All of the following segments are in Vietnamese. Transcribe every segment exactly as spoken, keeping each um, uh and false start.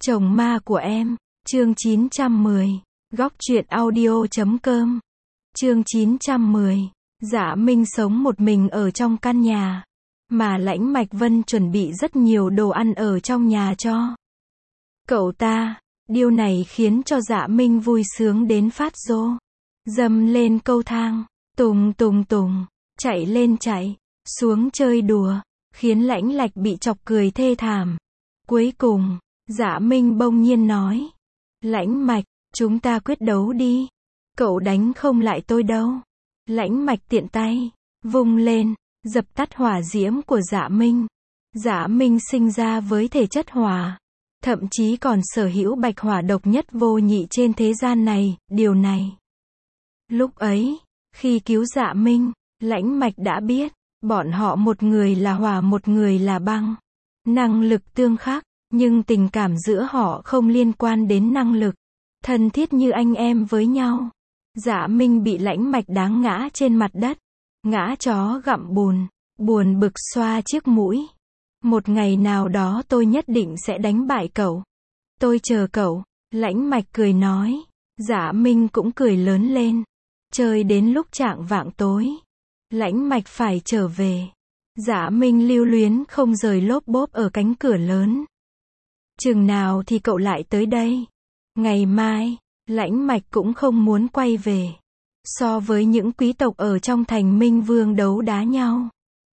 Chồng ma của em, chương chín trăm mười, góc truyện audio chấm com, chương chín trăm mười, Dạ Minh sống một mình ở trong căn nhà, mà Lãnh Mạch Vân chuẩn bị rất nhiều đồ ăn ở trong nhà cho cậu ta. Điều này khiến cho Dạ Minh vui sướng đến phát rô. Dâm lên cầu thang, tùng tùng tùng, chạy lên chạy, xuống chơi đùa, khiến Lãnh Lạch bị chọc cười thê thảm. Cuối cùng, Dạ Minh bỗng nhiên nói, Lãnh Mạch, chúng ta quyết đấu đi. Cậu đánh không lại tôi đâu. Lãnh Mạch tiện tay, vung lên, dập tắt hỏa diễm của Dạ Minh. Dạ Minh sinh ra với thể chất hỏa, thậm chí còn sở hữu bạch hỏa độc nhất vô nhị trên thế gian này. Điều này, lúc ấy, khi cứu Dạ Minh, Lãnh Mạch đã biết, bọn họ một người là hỏa một người là băng. Năng lực tương khắc, nhưng tình cảm giữa họ không liên quan đến năng lực. Thân thiết như anh em với nhau. Dạ Minh bị Lãnh Mạch đáng ngã trên mặt đất. Ngã chó gặm bùn, buồn bực xoa chiếc mũi. Một ngày nào đó tôi nhất định sẽ đánh bại cậu. Tôi chờ cậu. Lãnh Mạch cười nói. Dạ Minh cũng cười lớn lên. Chơi đến lúc chạng vạng tối, Lãnh Mạch phải trở về. Dạ Minh lưu luyến không rời lốp bốp ở cánh cửa lớn. Chừng nào thì cậu lại tới đây? Ngày mai. Lãnh Mạch cũng không muốn quay về. So với những quý tộc ở trong thành Minh Vương đấu đá nhau,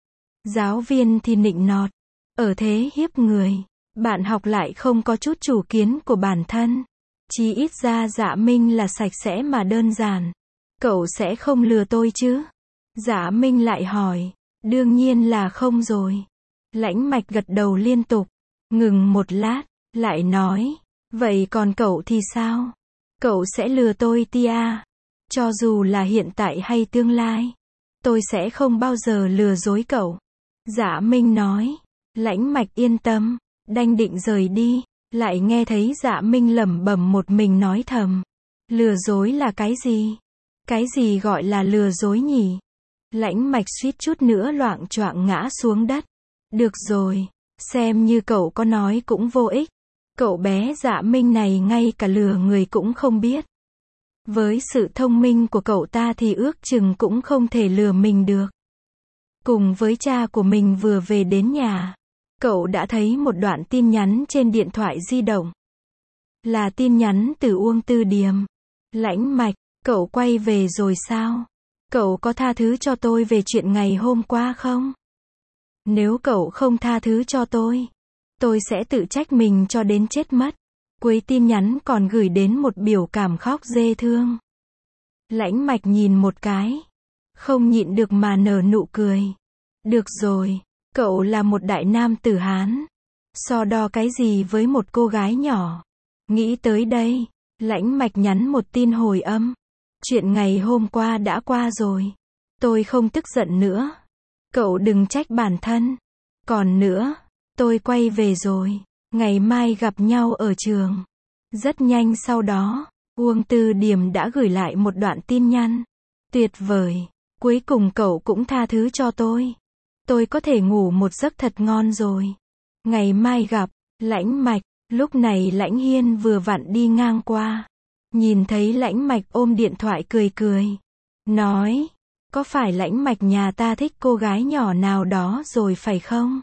giáo viên thì nịnh nọt, ở thế hiếp người, bạn học lại không có chút chủ kiến của bản thân. Chí ít ra Dạ Minh là sạch sẽ mà đơn giản. Cậu sẽ không lừa tôi chứ? Dạ Minh lại hỏi. Đương nhiên là không rồi. Lãnh Mạch gật đầu liên tục, ngừng một lát, lại nói, vậy còn cậu thì sao? Cậu sẽ lừa tôi tia? Cho dù là hiện tại hay tương lai, tôi sẽ không bao giờ lừa dối cậu. Dạ Minh nói. Lãnh Mạch yên tâm, đành định rời đi, lại nghe thấy Dạ Minh lẩm bẩm một mình nói thầm. Lừa dối là cái gì? Cái gì gọi là lừa dối nhỉ? Lãnh Mạch suýt chút nữa loạng choạng ngã xuống đất. Được rồi, xem như cậu có nói cũng vô ích. Cậu bé Dạ Minh này ngay cả lừa người cũng không biết. Với sự thông minh của cậu ta thì ước chừng cũng không thể lừa mình được. Cùng với cha của mình vừa về đến nhà, cậu đã thấy một đoạn tin nhắn trên điện thoại di động. Là tin nhắn từ Uông Tư Điềm. Lãnh Mạch, cậu quay về rồi sao? Cậu có tha thứ cho tôi về chuyện ngày hôm qua không? Nếu cậu không tha thứ cho tôi, tôi sẽ tự trách mình cho đến chết mất. Cuối tin nhắn còn gửi đến một biểu cảm khóc dê thương. Lãnh Mạch nhìn một cái, không nhịn được mà nở nụ cười. Được rồi, cậu là một đại nam tử Hán, so đo cái gì với một cô gái nhỏ? Nghĩ tới đây, Lãnh Mạch nhắn một tin hồi âm. Chuyện ngày hôm qua đã qua rồi. Tôi không tức giận nữa. Cậu đừng trách bản thân. Còn nữa, tôi quay về rồi. Ngày mai gặp nhau ở trường. Rất nhanh sau đó, Uông Tư Điềm đã gửi lại một đoạn tin nhắn. Tuyệt vời. Cuối cùng cậu cũng tha thứ cho tôi. Tôi có thể ngủ một giấc thật ngon rồi. Ngày mai gặp. Lãnh Mạch. Lúc này Lãnh Hiên vừa vặn đi ngang qua. Nhìn thấy Lãnh Mạch ôm điện thoại cười cười. Nói, có phải Lãnh Mạch nhà ta thích cô gái nhỏ nào đó rồi phải không?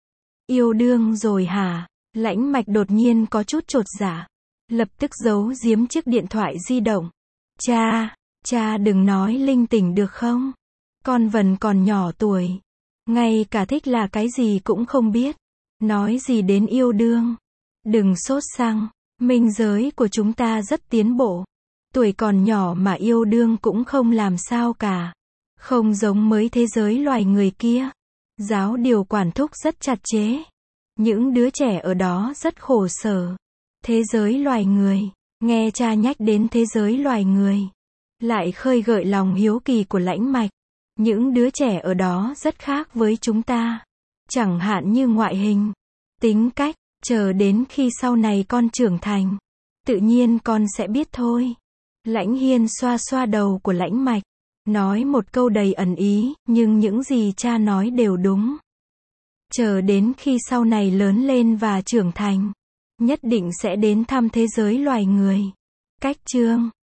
Yêu đương rồi hả? Lãnh Mạch đột nhiên có chút chột dạ. Lập tức giấu giếm chiếc điện thoại di động. Cha, cha đừng nói linh tinh được không? Con Vân còn nhỏ tuổi. Ngay cả thích là cái gì cũng không biết. Nói gì đến yêu đương? Đừng sốt sắng. Minh giới của chúng ta rất tiến bộ. Tuổi còn nhỏ mà yêu đương cũng không làm sao cả. Không giống mới thế giới loài người kia. Giáo điều quản thúc rất chặt chẽ. Những đứa trẻ ở đó rất khổ sở. Thế giới loài người. Nghe cha nhắc đến thế giới loài người, lại khơi gợi lòng hiếu kỳ của Lãnh Mạch. Những đứa trẻ ở đó rất khác với chúng ta. Chẳng hạn như ngoại hình, tính cách. Chờ đến khi sau này con trưởng thành, tự nhiên con sẽ biết thôi. Lãnh Hiên xoa xoa đầu của Lãnh Mạch, nói một câu đầy ẩn ý, nhưng những gì cha nói đều đúng. Chờ đến khi sau này lớn lên và trưởng thành, nhất định sẽ đến thăm thế giới loài người. Cách chương